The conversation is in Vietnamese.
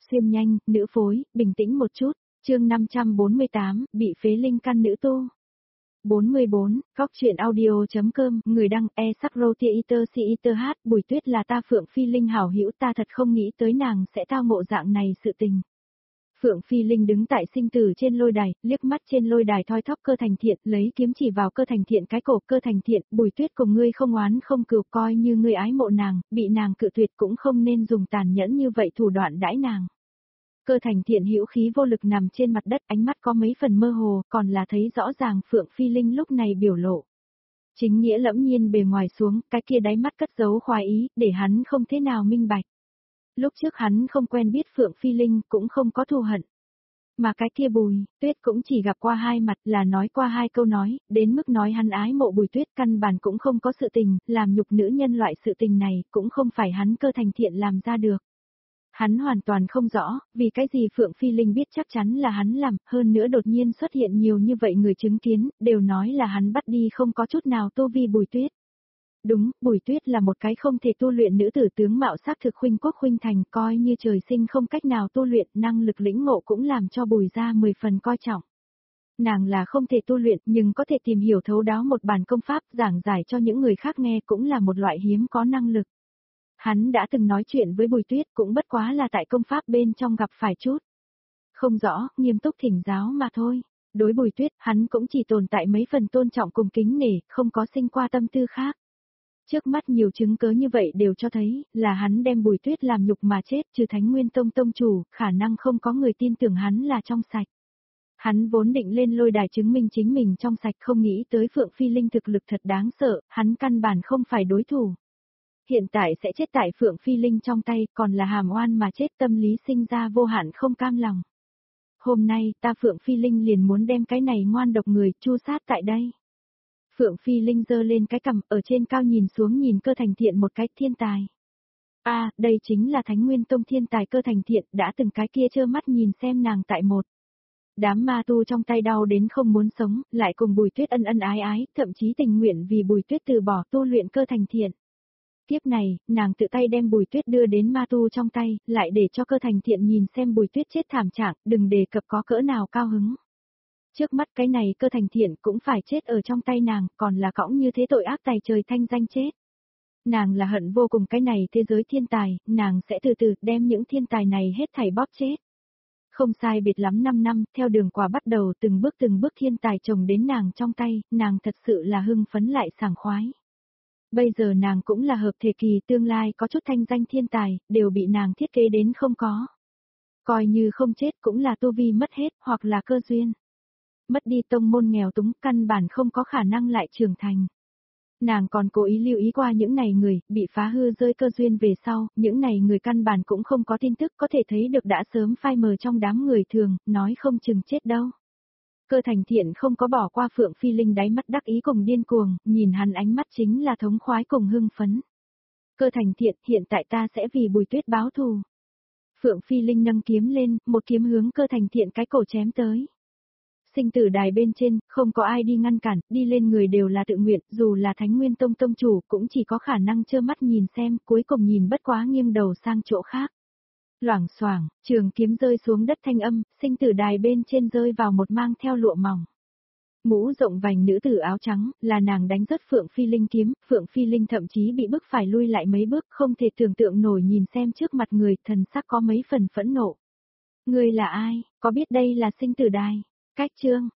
Xuyên nhanh, nữ phối, bình tĩnh một chút. Chương 548, bị phế linh căn nữ tu. 44, góc truyện audio.com, người đăng, e-sắc-rô-tia-iter-si-iter-h, Bùi Tuyết là ta Phượng Phi Linh hảo hữu, ta thật không nghĩ tới nàng sẽ tao ngộ dạng này sự tình. Phượng Phi Linh đứng tại sinh tử trên lôi đài, liếc mắt trên lôi đài thoi thóp Cơ Thành Thiện, lấy kiếm chỉ vào Cơ Thành Thiện cái cổ. Cơ Thành Thiện, Bùi Tuyết cùng ngươi không oán không cừu, coi như ngươi ái mộ nàng, bị nàng cự tuyệt cũng không nên dùng tàn nhẫn như vậy thủ đoạn đãi nàng. Cơ Thành Thiện hữu khí vô lực nằm trên mặt đất, ánh mắt có mấy phần mơ hồ, còn là thấy rõ ràng Phượng Phi Linh lúc này biểu lộ. Chính nghĩa lẫm nhiên bề ngoài xuống, cái kia đáy mắt cất giấu khoái ý, để hắn không thế nào minh bạch. Lúc trước hắn không quen biết Phượng Phi Linh, cũng không có thù hận. Mà cái kia Bùi Tuyết cũng chỉ gặp qua hai mặt, là nói qua hai câu nói, đến mức nói hắn ái mộ Bùi Tuyết căn bản cũng không có sự tình, làm nhục nữ nhân loại sự tình này, cũng không phải hắn Cơ Thành Thiện làm ra được. Hắn hoàn toàn không rõ, vì cái gì Phượng Phi Linh biết chắc chắn là hắn làm, hơn nữa đột nhiên xuất hiện nhiều như vậy người chứng kiến, đều nói là hắn bắt đi không có chút nào tu vi Bùi Tuyết. Đúng, Bùi Tuyết là một cái không thể tu luyện nữ tử, tướng mạo sắc thực khuynh quốc khuynh thành, coi như trời sinh không cách nào tu luyện, năng lực lĩnh ngộ cũng làm cho Bùi gia 10 phần coi trọng. Nàng là không thể tu luyện, nhưng có thể tìm hiểu thấu đáo một bản công pháp, giảng giải cho những người khác nghe cũng là một loại hiếm có năng lực. Hắn đã từng nói chuyện với Bùi Tuyết, cũng bất quá là tại công pháp bên trong gặp phải chút không rõ, nghiêm túc thỉnh giáo mà thôi. Đối Bùi Tuyết, hắn cũng chỉ tồn tại mấy phần tôn trọng cùng kính nể, không có sinh qua tâm tư khác. Trước mắt nhiều chứng cớ như vậy đều cho thấy, là hắn đem Bùi Tuyết làm nhục mà chết, trừ Thánh Nguyên Tông tông chủ, khả năng không có người tin tưởng hắn là trong sạch. Hắn vốn định lên lôi đài chứng minh chính mình trong sạch, không nghĩ tới Phượng Phi Linh thực lực thật đáng sợ, hắn căn bản không phải đối thủ. Hiện tại sẽ chết tại Phượng Phi Linh trong tay, còn là hàm oan mà chết, tâm lý sinh ra vô hạn không cam lòng. Hôm nay, ta Phượng Phi Linh liền muốn đem cái này ngoan độc người chu sát tại đây. Phượng Phi Linh giơ lên cái cằm, ở trên cao nhìn xuống nhìn Cơ Thành Thiện một cái, thiên tài. Đây chính là Thánh Nguyên Tông thiên tài Cơ Thành Thiện, đã từng cái kia trơ mắt nhìn xem nàng tại một đám ma tu trong tay đau đến không muốn sống, lại cùng Bùi Tuyết ân ân ái ái, thậm chí tình nguyện vì Bùi Tuyết từ bỏ tu luyện Cơ Thành Thiện. Tiếp này, nàng tự tay đem Bùi Tuyết đưa đến ma tu trong tay, lại để cho Cơ Thành Thiện nhìn xem Bùi Tuyết chết thảm trạng, đừng đề cập có cỡ nào cao hứng. Trước mắt cái này Cơ Thành Thiện cũng phải chết ở trong tay nàng, còn là cõng như thế tội ác tày trời thanh danh chết. Nàng là hận vô cùng cái này thế giới thiên tài, nàng sẽ từ từ đem những thiên tài này hết thảy bóp chết. Không sai biệt lắm 5 năm, theo đường quả bắt đầu từng bước thiên tài chồng đến nàng trong tay, nàng thật sự là hưng phấn lại sảng khoái. Bây giờ nàng cũng là hợp thể kỳ, tương lai có chút thanh danh thiên tài, đều bị nàng thiết kế đến không có. Coi như không chết cũng là tu vi mất hết, hoặc là cơ duyên. Mất đi tông môn nghèo túng, căn bản không có khả năng lại trưởng thành. Nàng còn cố ý lưu ý qua những này người, bị phá hư rơi cơ duyên về sau, những này người căn bản cũng không có tin tức, có thể thấy được đã sớm phai mờ trong đám người thường, nói không chừng chết đâu. Cơ Thành Thiện không có bỏ qua Phượng Phi Linh, đáy mắt đắc ý cùng điên cuồng, nhìn hắn ánh mắt chính là thống khoái cùng hưng phấn. Cơ Thành Thiện, hiện tại ta sẽ vì Bùi Tuyết báo thù. Phượng Phi Linh nâng kiếm lên, một kiếm hướng Cơ Thành Thiện cái cổ chém tới. Sinh tử đài bên trên, không có ai đi ngăn cản, đi lên người đều là tự nguyện, dù là Thánh Nguyên Tông tông chủ cũng chỉ có khả năng trơ mắt nhìn xem, cuối cùng nhìn bất quá nghiêng đầu sang chỗ khác. Loảng xoảng, trường kiếm rơi xuống đất thanh âm, sinh tử đài bên trên rơi vào một mang theo lụa mỏng. Mũ rộng vành nữ tử áo trắng, là nàng đánh rớt Phượng Phi Linh kiếm, Phượng Phi Linh thậm chí bị bức phải lui lại mấy bước, không thể tưởng tượng nổi nhìn xem trước mặt người, thần sắc có mấy phần phẫn nộ. Người là ai, có biết đây là sinh tử đài? Cách chương,